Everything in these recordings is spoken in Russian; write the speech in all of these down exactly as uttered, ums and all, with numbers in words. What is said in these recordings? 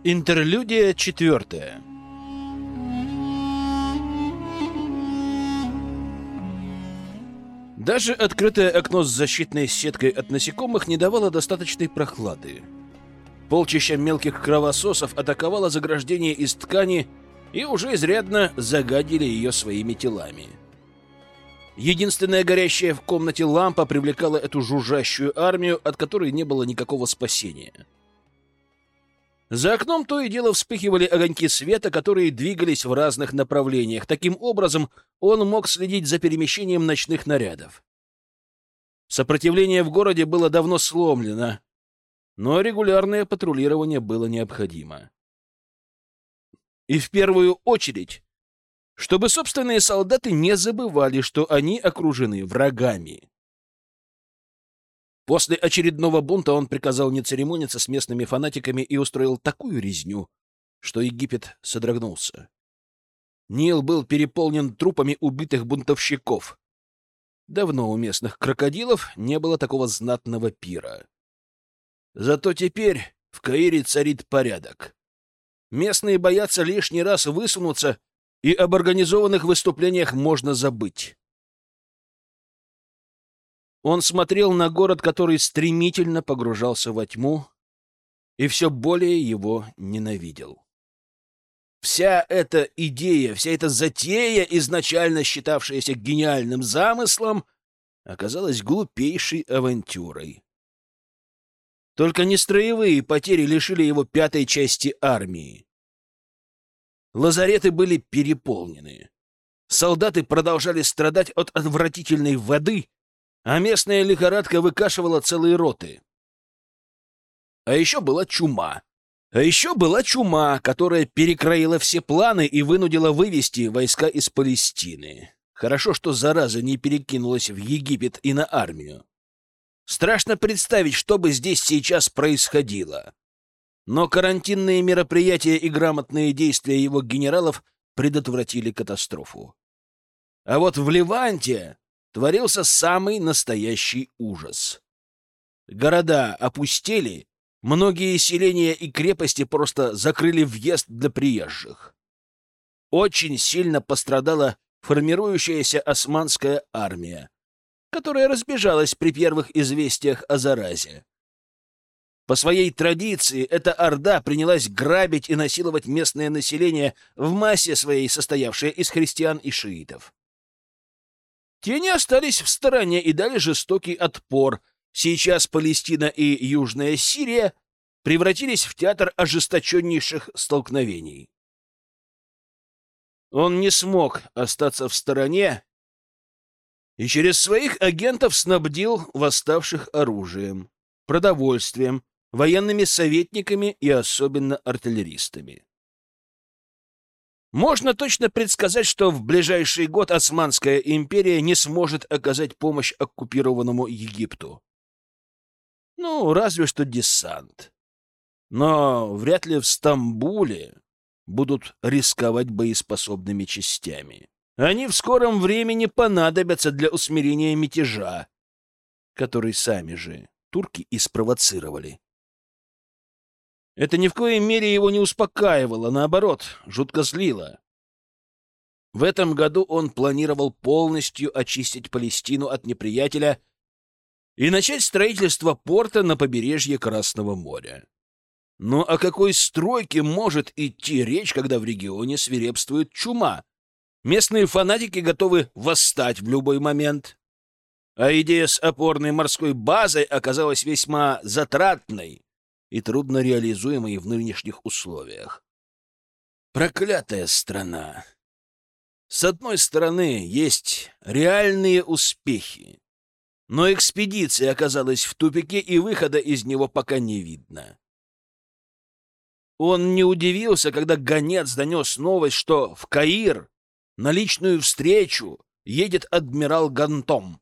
Интерлюдия четвертая. Даже открытое окно с защитной сеткой от насекомых не давало достаточной прохлады. Полчища мелких кровососов атаковало заграждение из ткани и уже изрядно загадили ее своими телами. Единственная горящая в комнате лампа привлекала эту жужжащую армию, от которой не было никакого спасения. За окном то и дело вспыхивали огоньки света, которые двигались в разных направлениях. Таким образом, он мог следить за перемещением ночных нарядов. Сопротивление в городе было давно сломлено, но регулярное патрулирование было необходимо. И в первую очередь, чтобы собственные солдаты не забывали, что они окружены врагами. После очередного бунта он приказал не церемониться с местными фанатиками и устроил такую резню, что Египет содрогнулся. Нил был переполнен трупами убитых бунтовщиков. Давно у местных крокодилов не было такого знатного пира. Зато теперь в Каире царит порядок. Местные боятся лишний раз высунуться, и об организованных выступлениях можно забыть. Он смотрел на город, который стремительно погружался во тьму, и все более его ненавидел. Вся эта идея, вся эта затея, изначально считавшаяся гениальным замыслом, оказалась глупейшей авантюрой. Только нестроевые потери лишили его пятой части армии. Лазареты были переполнены. Солдаты продолжали страдать от отвратительной воды, а местная лихорадка выкашивала целые роты. А еще была чума. А еще была чума, которая перекроила все планы и вынудила вывести войска из Палестины. Хорошо, что зараза не перекинулась в Египет и на армию. Страшно представить, что бы здесь сейчас происходило. Но карантинные мероприятия и грамотные действия его генералов предотвратили катастрофу. А вот в Леванте творился самый настоящий ужас. Города опустели, многие селения и крепости просто закрыли въезд для приезжих. Очень сильно пострадала формирующаяся османская армия, которая разбежалась при первых известиях о заразе. По своей традиции эта орда принялась грабить и насиловать местное население, в массе своей состоявшее из христиан и шиитов. Те не остались в стороне и дали жестокий отпор. Сейчас Палестина и Южная Сирия превратились в театр ожесточеннейших столкновений. Он не смог остаться в стороне и через своих агентов снабдил восставших оружием, продовольствием, военными советниками и особенно артиллеристами. Можно точно предсказать, что в ближайший год Османская империя не сможет оказать помощь оккупированному Египту. Ну, разве что десант. Но вряд ли в Стамбуле будут рисковать боеспособными частями. Они в скором времени понадобятся для усмирения мятежа, который сами же турки и спровоцировали. Это ни в коей мере его не успокаивало, наоборот, жутко злило. В этом году он планировал полностью очистить Палестину от неприятеля и начать строительство порта на побережье Красного моря. Но о какой стройке может идти речь, когда в регионе свирепствует чума? Местные фанатики готовы восстать в любой момент. А идея с опорной морской базой оказалась весьма затратной и трудно реализуемой в нынешних условиях. Проклятая страна! С одной стороны, есть реальные успехи, но экспедиция оказалась в тупике, и выхода из него пока не видно. Он не удивился, когда гонец донес новость, что в Каир на личную встречу едет адмирал Гантом.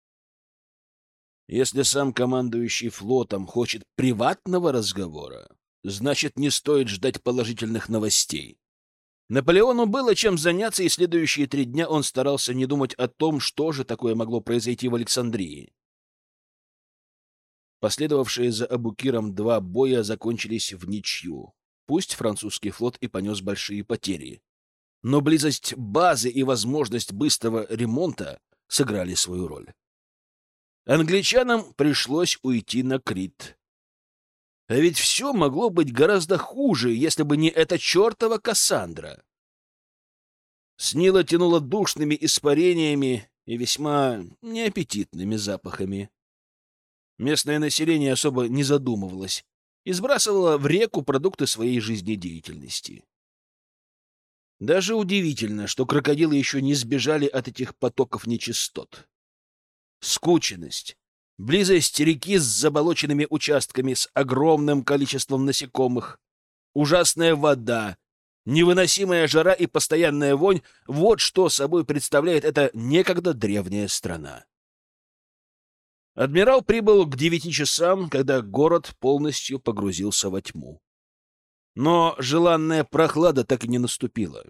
Если сам командующий флотом хочет приватного разговора, значит, не стоит ждать положительных новостей. Наполеону было чем заняться, и следующие три дня он старался не думать о том, что же такое могло произойти в Александрии. Последовавшие за Абукиром два боя закончились в ничью. Пусть французский флот и понес большие потери, но близость базы и возможность быстрого ремонта сыграли свою роль. Англичанам пришлось уйти на Крит. А ведь все могло быть гораздо хуже, если бы не эта чертова Кассандра. С Нила тянуло душными испарениями и весьма неаппетитными запахами. Местное население особо не задумывалось и сбрасывало в реку продукты своей жизнедеятельности. Даже удивительно, что крокодилы еще не сбежали от этих потоков нечистот. Скученность, близость реки с заболоченными участками, с огромным количеством насекомых, ужасная вода, невыносимая жара и постоянная вонь — вот что собой представляет эта некогда древняя страна. Адмирал прибыл к девяти часам, когда город полностью погрузился во тьму. Но желанная прохлада так и не наступила.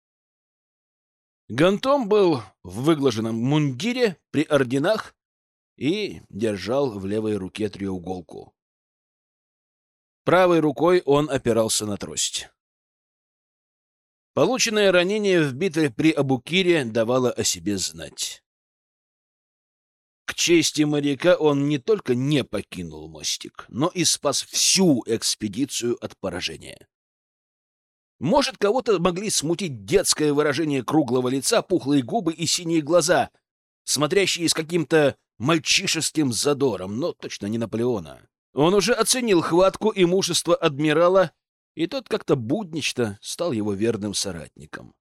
Гантом был в выглаженном мундире, при орденах и держал в левой руке треуголку. Правой рукой он опирался на трость. Полученное ранение в битве при Абукире давало о себе знать. К чести моряка он не только не покинул мостик, но и спас всю экспедицию от поражения. Может, кого-то могли смутить детское выражение круглого лица, пухлые губы и синие глаза, смотрящие с каким-то мальчишеским задором, но точно не Наполеона. Он уже оценил хватку и мужество адмирала, и тот как-то буднично стал его верным соратником.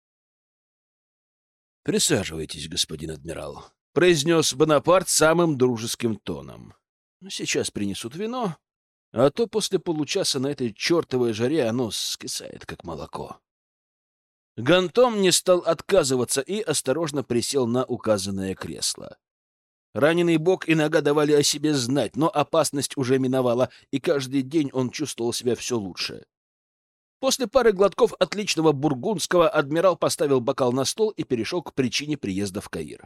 «Присаживайтесь, господин адмирал», — произнес Бонапарт самым дружеским тоном. «Сейчас принесут вино, а то после получаса на этой чертовой жаре оно скисает, как молоко». Гантом не стал отказываться и осторожно присел на указанное кресло. Раненый бок и нога давали о себе знать, но опасность уже миновала, и каждый день он чувствовал себя все лучше. После пары глотков отличного бургундского адмирал поставил бокал на стол и перешел к причине приезда в Каир.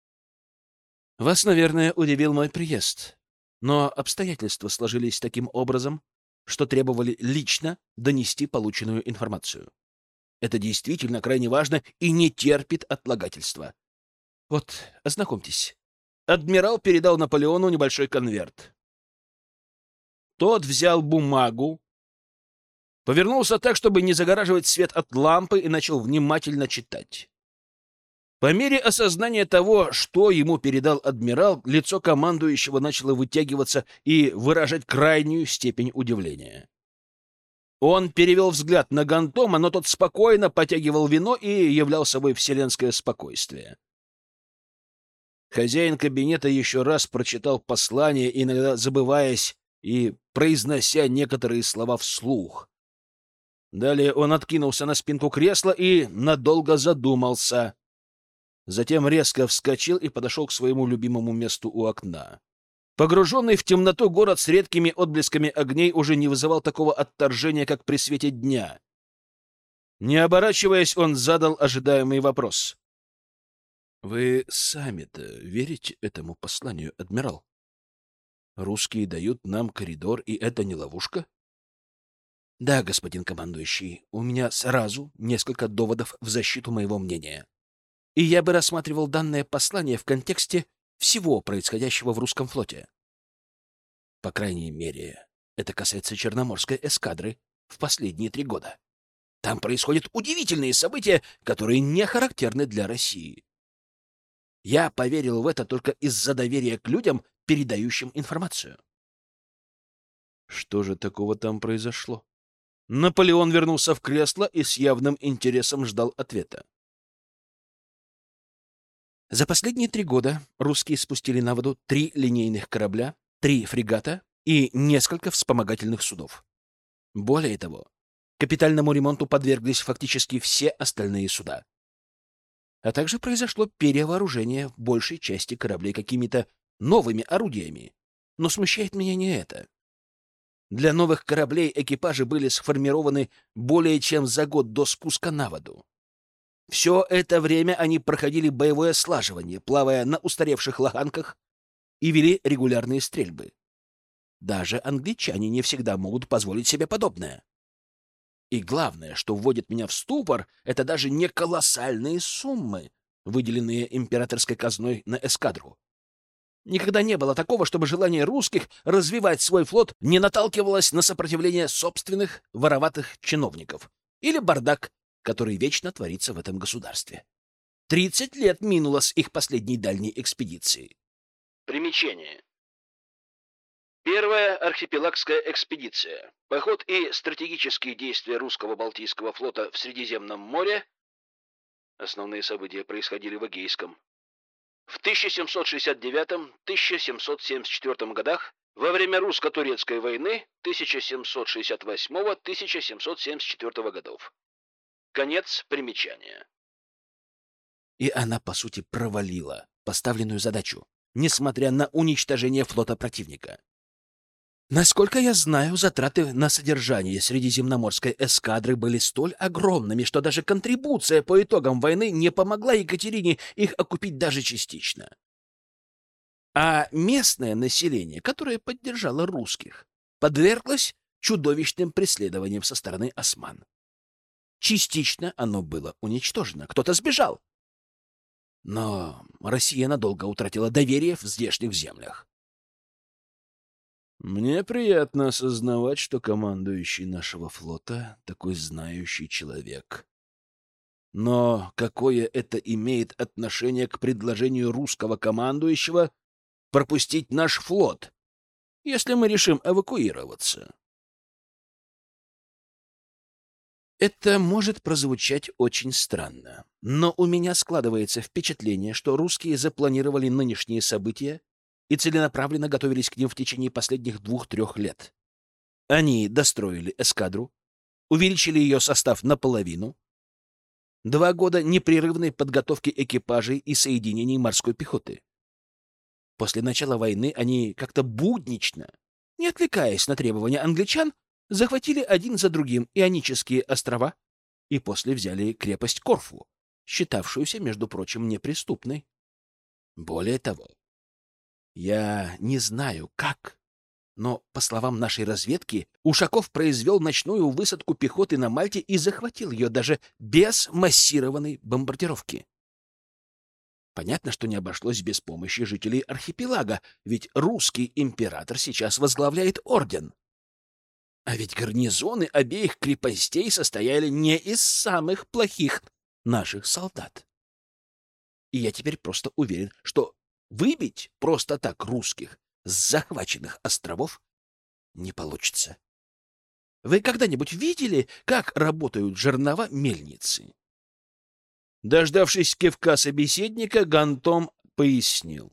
«Вас, наверное, удивил мой приезд, но обстоятельства сложились таким образом, что требовали лично донести полученную информацию. Это действительно крайне важно и не терпит отлагательства. Вот, ознакомьтесь». Адмирал передал Наполеону небольшой конверт. Тот взял бумагу, повернулся так, чтобы не загораживать свет от лампы, и начал внимательно читать. По мере осознания того, что ему передал адмирал, лицо командующего начало вытягиваться и выражать крайнюю степень удивления. Он перевел взгляд на Гантома, но тот спокойно потягивал вино и являл собой вселенское спокойствие. Хозяин кабинета еще раз прочитал послание, иногда забываясь и произнося некоторые слова вслух. Далее он откинулся на спинку кресла и надолго задумался. Затем резко вскочил и подошел к своему любимому месту у окна. Погруженный в темноту город с редкими отблесками огней уже не вызывал такого отторжения, как при свете дня. Не оборачиваясь, он задал ожидаемый вопрос. «Вы сами-то верите этому посланию, адмирал? Русские дают нам коридор, и это не ловушка?» «Да, господин командующий, у меня сразу несколько доводов в защиту моего мнения. И я бы рассматривал данное послание в контексте всего происходящего в русском флоте. По крайней мере, это касается Черноморской эскадры в последние три года. Там происходят удивительные события, которые не характерны для России. Я поверил в это только из-за доверия к людям, передающим информацию». Что же такого там произошло? Наполеон вернулся в кресло и с явным интересом ждал ответа. За последние три года русские спустили на воду три линейных корабля, три фрегата и несколько вспомогательных судов. Более того, капитальному ремонту подверглись фактически все остальные суда. А также произошло перевооружение в большей части кораблей какими-то новыми орудиями. Но смущает меня не это. Для новых кораблей экипажи были сформированы более чем за год до спуска на воду. Все это время они проходили боевое слаживание, плавая на устаревших лоханках, и вели регулярные стрельбы. Даже англичане не всегда могут позволить себе подобное. И главное, что вводит меня в ступор, это даже не колоссальные суммы, выделенные императорской казной на эскадру. Никогда не было такого, чтобы желание русских развивать свой флот не наталкивалось на сопротивление собственных вороватых чиновников или бардак, который вечно творится в этом государстве. Тридцать лет минуло с их последней дальней экспедиции. Примечание. Первая архипелагская экспедиция. Поход и стратегические действия русского Балтийского флота в Средиземном море. Основные события происходили в Эгейском. В тысяча семьсот шестьдесят девятом — тысяча семьсот семьдесят четвёртом годах, во время русско-турецкой войны тысяча семьсот шестьдесят восьмого — тысяча семьсот семьдесят четвёртого годов. Конец примечания. И она, по сути, провалила поставленную задачу, несмотря на уничтожение флота противника. Насколько я знаю, затраты на содержание средиземноморской эскадры были столь огромными, что даже контрибуция по итогам войны не помогла Екатерине их окупить даже частично. А местное население, которое поддержало русских, подверглось чудовищным преследованиям со стороны осман. Частично оно было уничтожено, кто-то сбежал. Но Россия надолго утратила доверие в здешних землях. Мне приятно осознавать, что командующий нашего флота такой знающий человек. Но какое это имеет отношение к предложению русского командующего пропустить наш флот, если мы решим эвакуироваться? Это может прозвучать очень странно, но у меня складывается впечатление, что русские запланировали нынешние события и целенаправленно готовились к ним в течение последних двух-трех лет. Они достроили эскадру, увеличили ее состав наполовину, два года непрерывной подготовки экипажей и соединений морской пехоты. После начала войны они как-то буднично, не отвлекаясь на требования англичан, захватили один за другим Ионические острова и после взяли крепость Корфу, считавшуюся, между прочим, неприступной. Более того, я не знаю, как, но, по словам нашей разведки, Ушаков произвел ночную высадку пехоты на Мальте и захватил ее даже без массированной бомбардировки. Понятно, что не обошлось без помощи жителей архипелага, ведь русский император сейчас возглавляет орден. А ведь гарнизоны обеих крепостей состояли не из самых плохих наших солдат. И я теперь просто уверен, что выбить просто так русских с захваченных островов не получится. Вы когда-нибудь видели, как работают жернова мельницы? Дождавшись кивка собеседника, Гантом пояснил.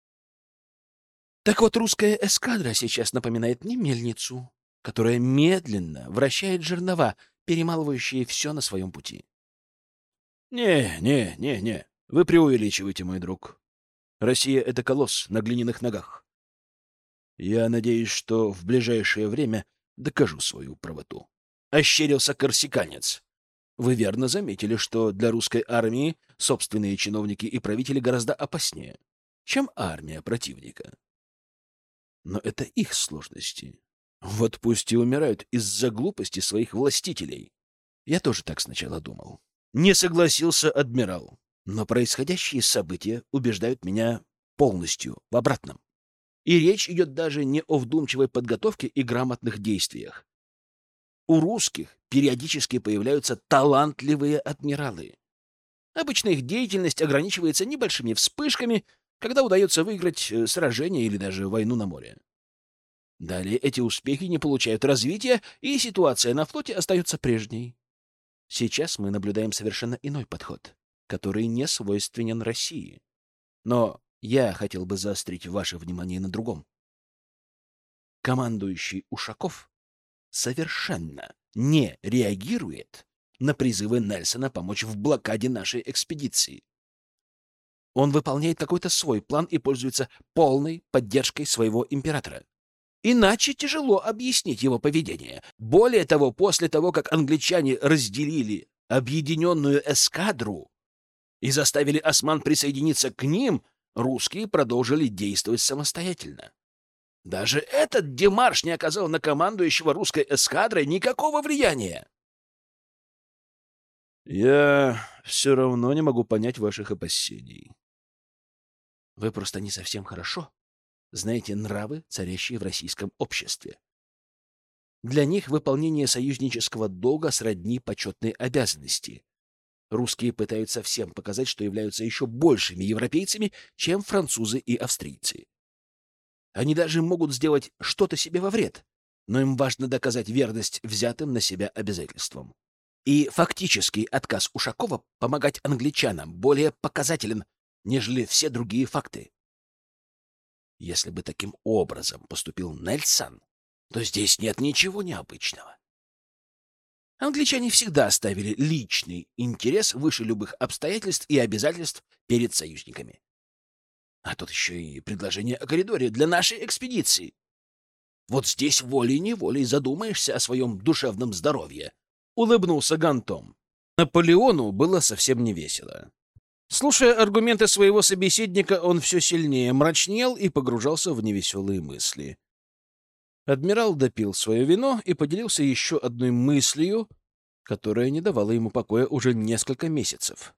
Так вот, русская эскадра сейчас напоминает мне мельницу, которая медленно вращает жернова, перемалывающие все на своем пути. Не, не, не, не, вы преувеличиваете, мой друг. Россия — это колосс на глиняных ногах. Я надеюсь, что в ближайшее время докажу свою правоту. Ощерился корсиканец. Вы верно заметили, что для русской армии собственные чиновники и правители гораздо опаснее, чем армия противника. Но это их сложности. Вот пусть и умирают из-за глупости своих властителей. Я тоже так сначала думал. Не согласился адмирал. Но происходящие события убеждают меня полностью в обратном. И речь идет даже не о вдумчивой подготовке и грамотных действиях. У русских периодически появляются талантливые адмиралы. Обычно их деятельность ограничивается небольшими вспышками, когда удается выиграть сражение или даже войну на море. Далее эти успехи не получают развития, и ситуация на флоте остается прежней. Сейчас мы наблюдаем совершенно иной подход, который не свойственен России. Но я хотел бы заострить ваше внимание на другом. Командующий Ушаков совершенно не реагирует на призывы Нельсона помочь в блокаде нашей экспедиции. Он выполняет какой-то свой план и пользуется полной поддержкой своего императора. Иначе тяжело объяснить его поведение. Более того, после того, как англичане разделили объединенную эскадру и заставили осман присоединиться к ним, русские продолжили действовать самостоятельно. Даже этот демарш не оказал на командующего русской эскадрой никакого влияния. Я все равно не могу понять ваших опасений. Вы просто не совсем хорошо знаете нравы, царящие в российском обществе. Для них выполнение союзнического долга сродни почетной обязанности. Русские пытаются всем показать, что являются еще большими европейцами, чем французы и австрийцы. Они даже могут сделать что-то себе во вред, но им важно доказать верность взятым на себя обязательствам. И фактический отказ Ушакова помогать англичанам более показателен, нежели все другие факты. Если бы таким образом поступил Нельсон, то здесь нет ничего необычного. Англичане всегда ставили личный интерес выше любых обстоятельств и обязательств перед союзниками. А тут еще и предложение о коридоре для нашей экспедиции. Вот здесь волей-неволей задумаешься о своем душевном здоровье. Улыбнулся Гантом. Наполеону было совсем не весело. Слушая аргументы своего собеседника, он все сильнее мрачнел и погружался в невеселые мысли. Адмирал допил свое вино и поделился еще одной мыслью, которая не давала ему покоя уже несколько месяцев.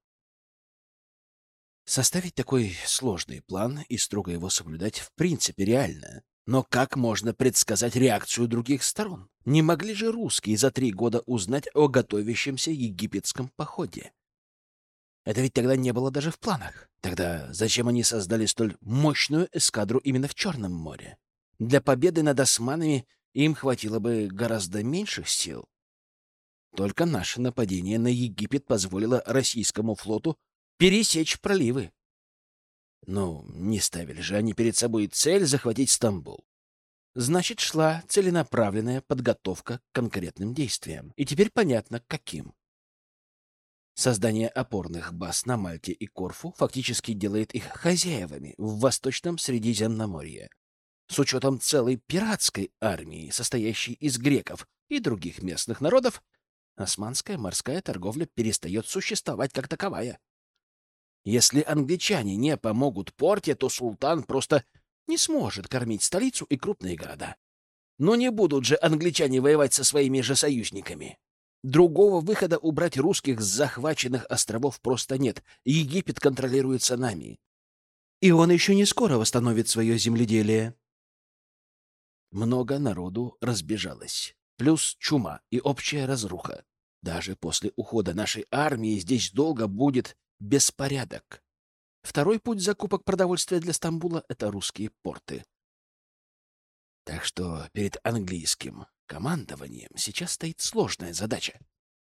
Составить такой сложный план и строго его соблюдать в принципе реально. Но как можно предсказать реакцию других сторон? Не могли же русские за три года узнать о готовящемся египетском походе? Это ведь тогда не было даже в планах. Тогда зачем они создали столь мощную эскадру именно в Черном море? Для победы над османами им хватило бы гораздо меньших сил. Только наше нападение на Египет позволило российскому флоту пересечь проливы. Ну, не ставили же они перед собой цель захватить Стамбул. Значит, шла целенаправленная подготовка к конкретным действиям. И теперь понятно, к каким. Создание опорных баз на Мальте и Корфу фактически делает их хозяевами в Восточном Средиземноморье. С учетом целой пиратской армии, состоящей из греков и других местных народов, османская морская торговля перестает существовать как таковая. Если англичане не помогут порте, то султан просто не сможет кормить столицу и крупные города. Но не будут же англичане воевать со своими же союзниками. Другого выхода убрать русских с захваченных островов просто нет. Египет контролируется нами. И он еще не скоро восстановит свое земледелие. Много народу разбежалось. Плюс чума и общая разруха. Даже после ухода нашей армии здесь долго будет беспорядок. Второй путь закупок продовольствия для Стамбула — это русские порты. Так что перед английским командованием сейчас стоит сложная задача.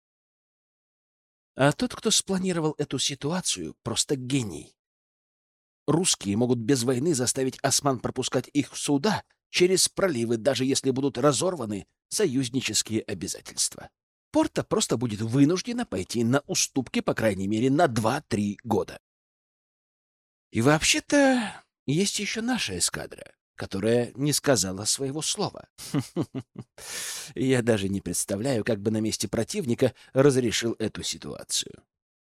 А тот, кто спланировал эту ситуацию, просто гений. Русские могут без войны заставить осман пропускать их суда через проливы, даже если будут разорваны союзнические обязательства. Порта просто будет вынуждена пойти на уступки, по крайней мере, на два-три года. И вообще-то есть еще наша эскадра, которая не сказала своего слова. Я даже не представляю, как бы на месте противника разрешил эту ситуацию.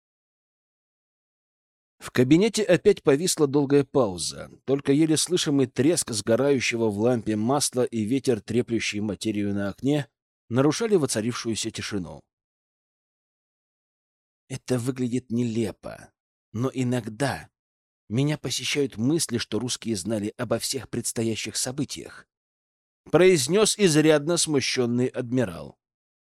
В кабинете опять повисла долгая пауза, только еле слышимый треск сгорающего в лампе масла и ветер, треплющий материю на окне, нарушали воцарившуюся тишину. Это выглядит нелепо, но иногда меня посещают мысли, что русские знали обо всех предстоящих событиях, произнес изрядно смущенный адмирал.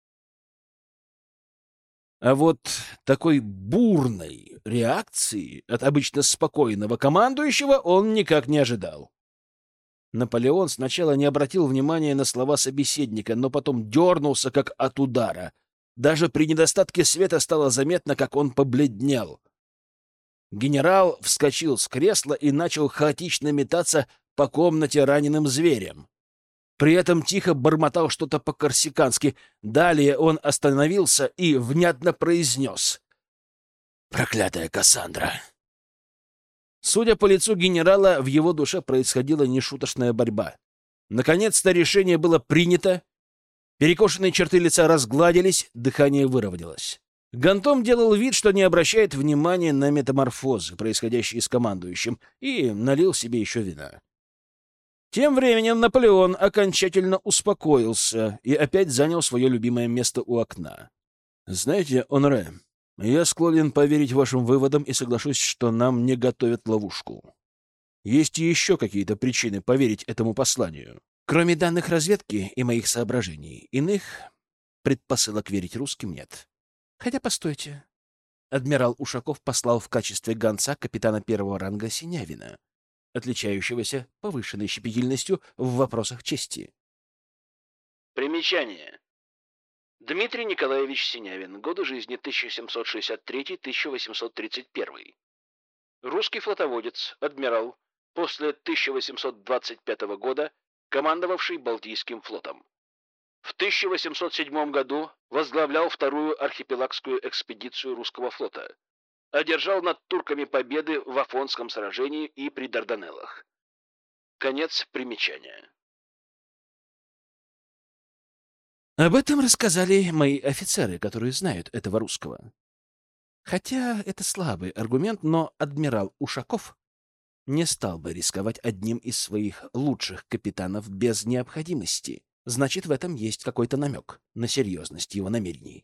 А вот такой бурной реакции от обычно спокойного командующего он никак не ожидал. Наполеон сначала не обратил внимания на слова собеседника, но потом дернулся, как от удара. Даже при недостатке света стало заметно, как он побледнел. Генерал вскочил с кресла и начал хаотично метаться по комнате раненым зверем. При этом тихо бормотал что-то по-корсикански. Далее он остановился и внятно произнес: «Проклятая Кассандра!» Судя по лицу генерала, в его душе происходила нешуточная борьба. Наконец-то решение было принято. Перекошенные черты лица разгладились, дыхание выровнялось. Гантом делал вид, что не обращает внимания на метаморфозы, происходящие с командующим, и налил себе еще вина. Тем временем Наполеон окончательно успокоился и опять занял свое любимое место у окна. «Знаете, Оноре, Я склонен поверить вашим выводам и соглашусь, что нам не готовят ловушку. Есть и еще какие-то причины поверить этому посланию. Кроме данных разведки и моих соображений, иных предпосылок верить русским нет. Хотя, постойте. Адмирал Ушаков послал в качестве гонца капитана первого ранга Синявина, отличающегося повышенной щепетильностью в вопросах чести. Примечание. Дмитрий Николаевич Синявин. Годы жизни тысяча семьсот шестьдесят третий — тысяча восемьсот тридцать первый. Русский флотоводец, адмирал, после тысяча восемьсот двадцать пятого года командовавший Балтийским флотом. В тысяча восемьсот седьмом году возглавлял вторую архипелагскую экспедицию русского флота. Одержал над турками победы в Афонском сражении и при Дарданеллах. Конец примечания. Об этом рассказали мои офицеры, которые знают этого русского. Хотя это слабый аргумент, но адмирал Ушаков не стал бы рисковать одним из своих лучших капитанов без необходимости. Значит, в этом есть какой-то намек на серьезность его намерений.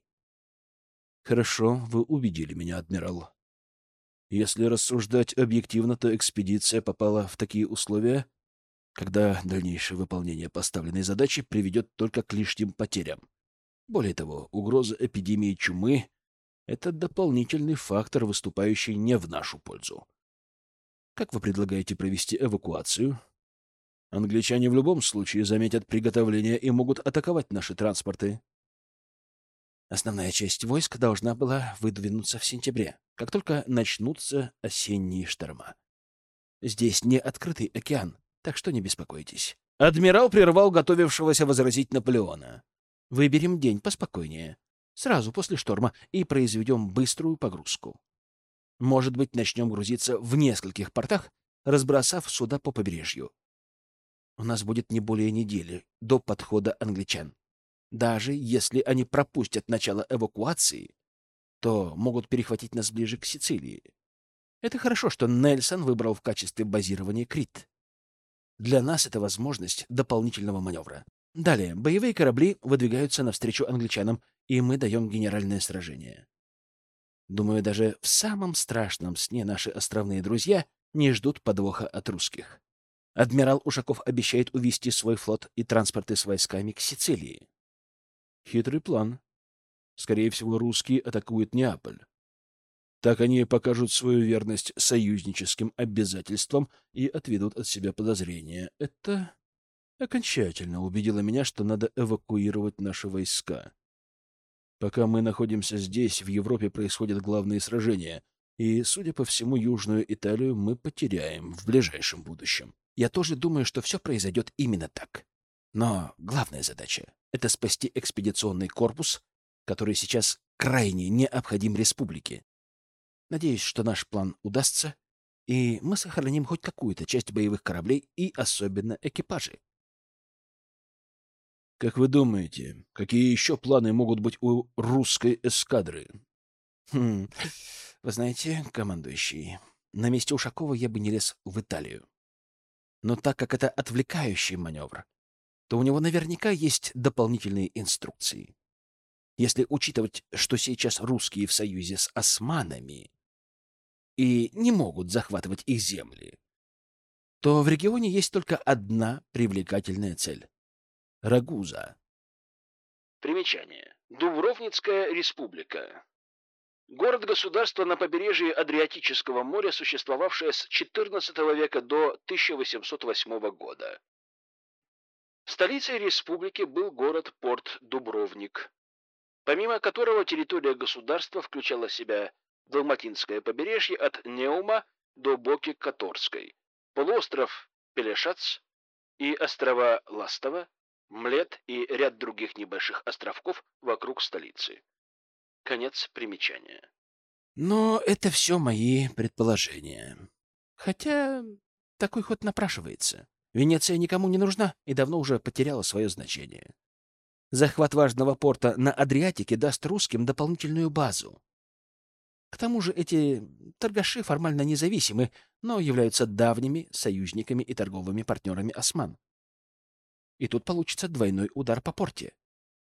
Хорошо, вы убедили меня, адмирал. Если рассуждать объективно, то экспедиция попала в такие условия, когда дальнейшее выполнение поставленной задачи приведет только к лишним потерям. Более того, угроза эпидемии чумы — это дополнительный фактор, выступающий не в нашу пользу. Как вы предлагаете провести эвакуацию? Англичане в любом случае заметят приготовление и могут атаковать наши транспорты. Основная часть войск должна была выдвинуться в сентябре, как только начнутся осенние шторма. Здесь не открытый океан, так что не беспокойтесь. Адмирал прервал готовившегося возразить Наполеона. Выберем день поспокойнее, сразу после шторма, и произведем быструю погрузку. Может быть, начнем грузиться в нескольких портах, разбросав суда по побережью. У нас будет не более недели до подхода англичан. Даже если они пропустят начало эвакуации, то могут перехватить нас ближе к Сицилии. Это хорошо, что Нельсон выбрал в качестве базирования Крит. Для нас это возможность дополнительного маневра. Далее, боевые корабли выдвигаются навстречу англичанам, и мы даем генеральное сражение. Думаю, даже в самом страшном сне наши островные друзья не ждут подвоха от русских. Адмирал Ушаков обещает увести свой флот и транспорты с войсками к Сицилии. Хитрый план. Скорее всего, русские атакуют Неаполь. Так они покажут свою верность союзническим обязательствам и отведут от себя подозрения. Это окончательно убедило меня, что надо эвакуировать наши войска. Пока мы находимся здесь, в Европе происходят главные сражения, и, судя по всему, Южную Италию мы потеряем в ближайшем будущем. Я тоже думаю, что все произойдет именно так. Но главная задача — это спасти экспедиционный корпус, который сейчас крайне необходим республике. Надеюсь, что наш план удастся, и мы сохраним хоть какую-то часть боевых кораблей и особенно экипажи. Как вы думаете, какие еще планы могут быть у русской эскадры? Хм, вы знаете, командующий, на месте Ушакова я бы не лез в Италию. Но так как это отвлекающий маневр, то у него наверняка есть дополнительные инструкции. Если учитывать, что сейчас русские в союзе с османами и не могут захватывать их земли, то в регионе есть только одна привлекательная цель — Рагуза. Примечание. Дубровницкая республика. Город-государство на побережье Адриатического моря, существовавшее с четырнадцатого века до тысяча восемьсот восьмого года. Столицей республики был город-порт Дубровник, помимо которого территория государства включала в себя Далматинское побережье от Неума до Боки-Которской, полуостров Пелешац и острова Ластово, Млет и ряд других небольших островков вокруг столицы. Конец примечания. Но это все мои предположения. Хотя такой ход напрашивается. Венеция никому не нужна и давно уже потеряла свое значение. Захват важного порта на Адриатике даст русским дополнительную базу. К тому же эти торгаши формально независимы, но являются давними союзниками и торговыми партнерами осман. И тут получится двойной удар по порте.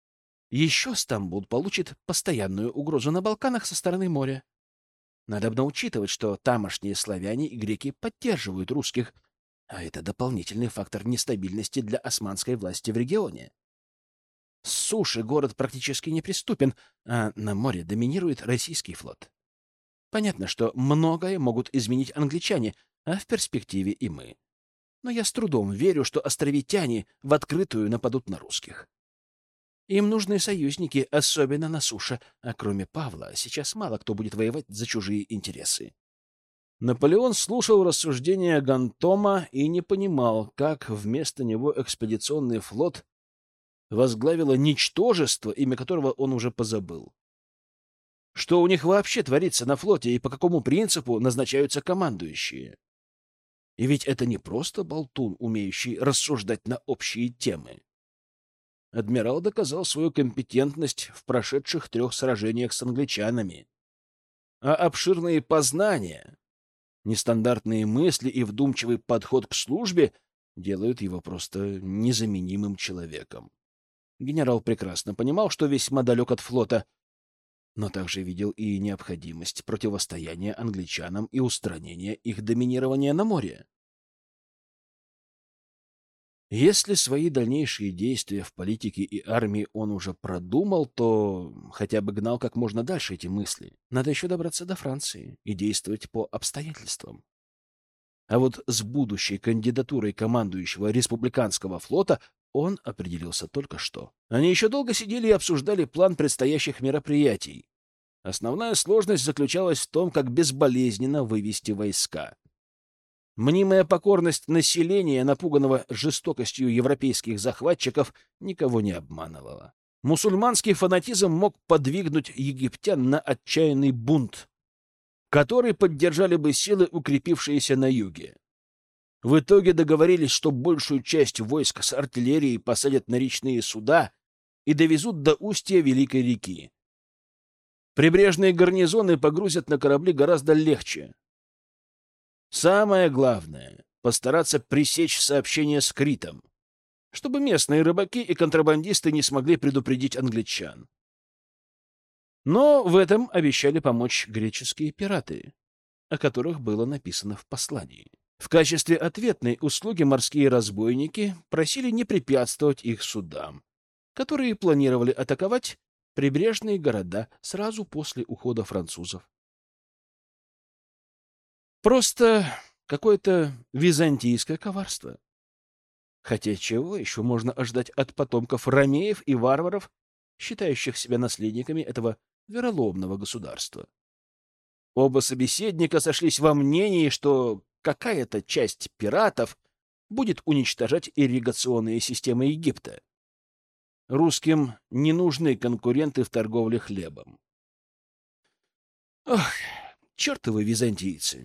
Еще Стамбул получит постоянную угрозу на Балканах со стороны моря. Надобно учитывать, что тамошние славяне и греки поддерживают русских, а это дополнительный фактор нестабильности для османской власти в регионе. С суши город практически неприступен, а на море доминирует российский флот. Понятно, что многое могут изменить англичане, а в перспективе и мы. Но я с трудом верю, что островитяне в открытую нападут на русских. Им нужны союзники, особенно на суше, а кроме Павла сейчас мало кто будет воевать за чужие интересы. Наполеон слушал рассуждения Гантома и не понимал, как вместо него экспедиционный флот возглавило ничтожество, имя которого он уже позабыл. Что у них вообще творится на флоте и по какому принципу назначаются командующие? И ведь это не просто болтун, умеющий рассуждать на общие темы. Адмирал доказал свою компетентность в прошедших трех сражениях с англичанами. А обширные познания, нестандартные мысли и вдумчивый подход к службе делают его просто незаменимым человеком. Генерал прекрасно понимал, что весьма далек от флота, но также видел и необходимость противостояния англичанам и устранения их доминирования на море. Если свои дальнейшие действия в политике и армии он уже продумал, то хотя бы гнал как можно дальше эти мысли. Надо еще добраться до Франции и действовать по обстоятельствам. А вот с будущей кандидатурой командующего республиканского флота он определился только что. Они еще долго сидели и обсуждали план предстоящих мероприятий. Основная сложность заключалась в том, как безболезненно вывести войска. Мнимая покорность населения, напуганного жестокостью европейских захватчиков, никого не обманывала. Мусульманский фанатизм мог подвигнуть египтян на отчаянный бунт, который поддержали бы силы, укрепившиеся на юге. В итоге договорились, что большую часть войск с артиллерией посадят на речные суда и довезут до устья Великой реки. Прибрежные гарнизоны погрузят на корабли гораздо легче. Самое главное — постараться пресечь сообщение с Критом, чтобы местные рыбаки и контрабандисты не смогли предупредить англичан. Но в этом обещали помочь греческие пираты, о которых было написано в послании. В качестве ответной услуги морские разбойники просили не препятствовать их судам, которые планировали атаковать прибрежные города сразу после ухода французов. Просто какое-то византийское коварство. Хотя чего еще можно ожидать от потомков ромеев и варваров, считающих себя наследниками этого вероломного государства? Оба собеседника сошлись во мнении, что какая-то часть пиратов будет уничтожать ирригационные системы Египта. Русским не нужны конкуренты в торговле хлебом. Ох, чертовы византийцы!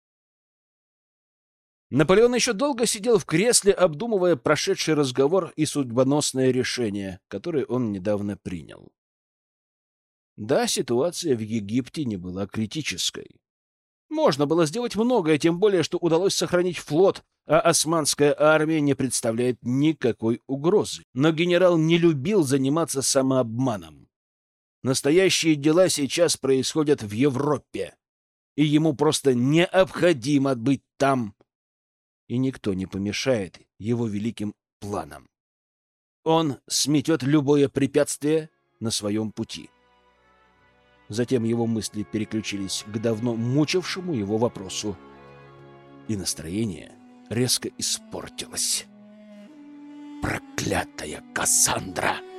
Наполеон еще долго сидел в кресле, обдумывая прошедший разговор и судьбоносное решение, которое он недавно принял. Да, ситуация в Египте не была критической. Можно было сделать многое, тем более, что удалось сохранить флот, а османская армия не представляет никакой угрозы. Но генерал не любил заниматься самообманом. Настоящие дела сейчас происходят в Европе, и ему просто необходимо быть там, и никто не помешает его великим планам. Он сметет любое препятствие на своем пути. Затем его мысли переключились к давно мучившему его вопросу, и настроение резко испортилось. Проклятая Кассандра!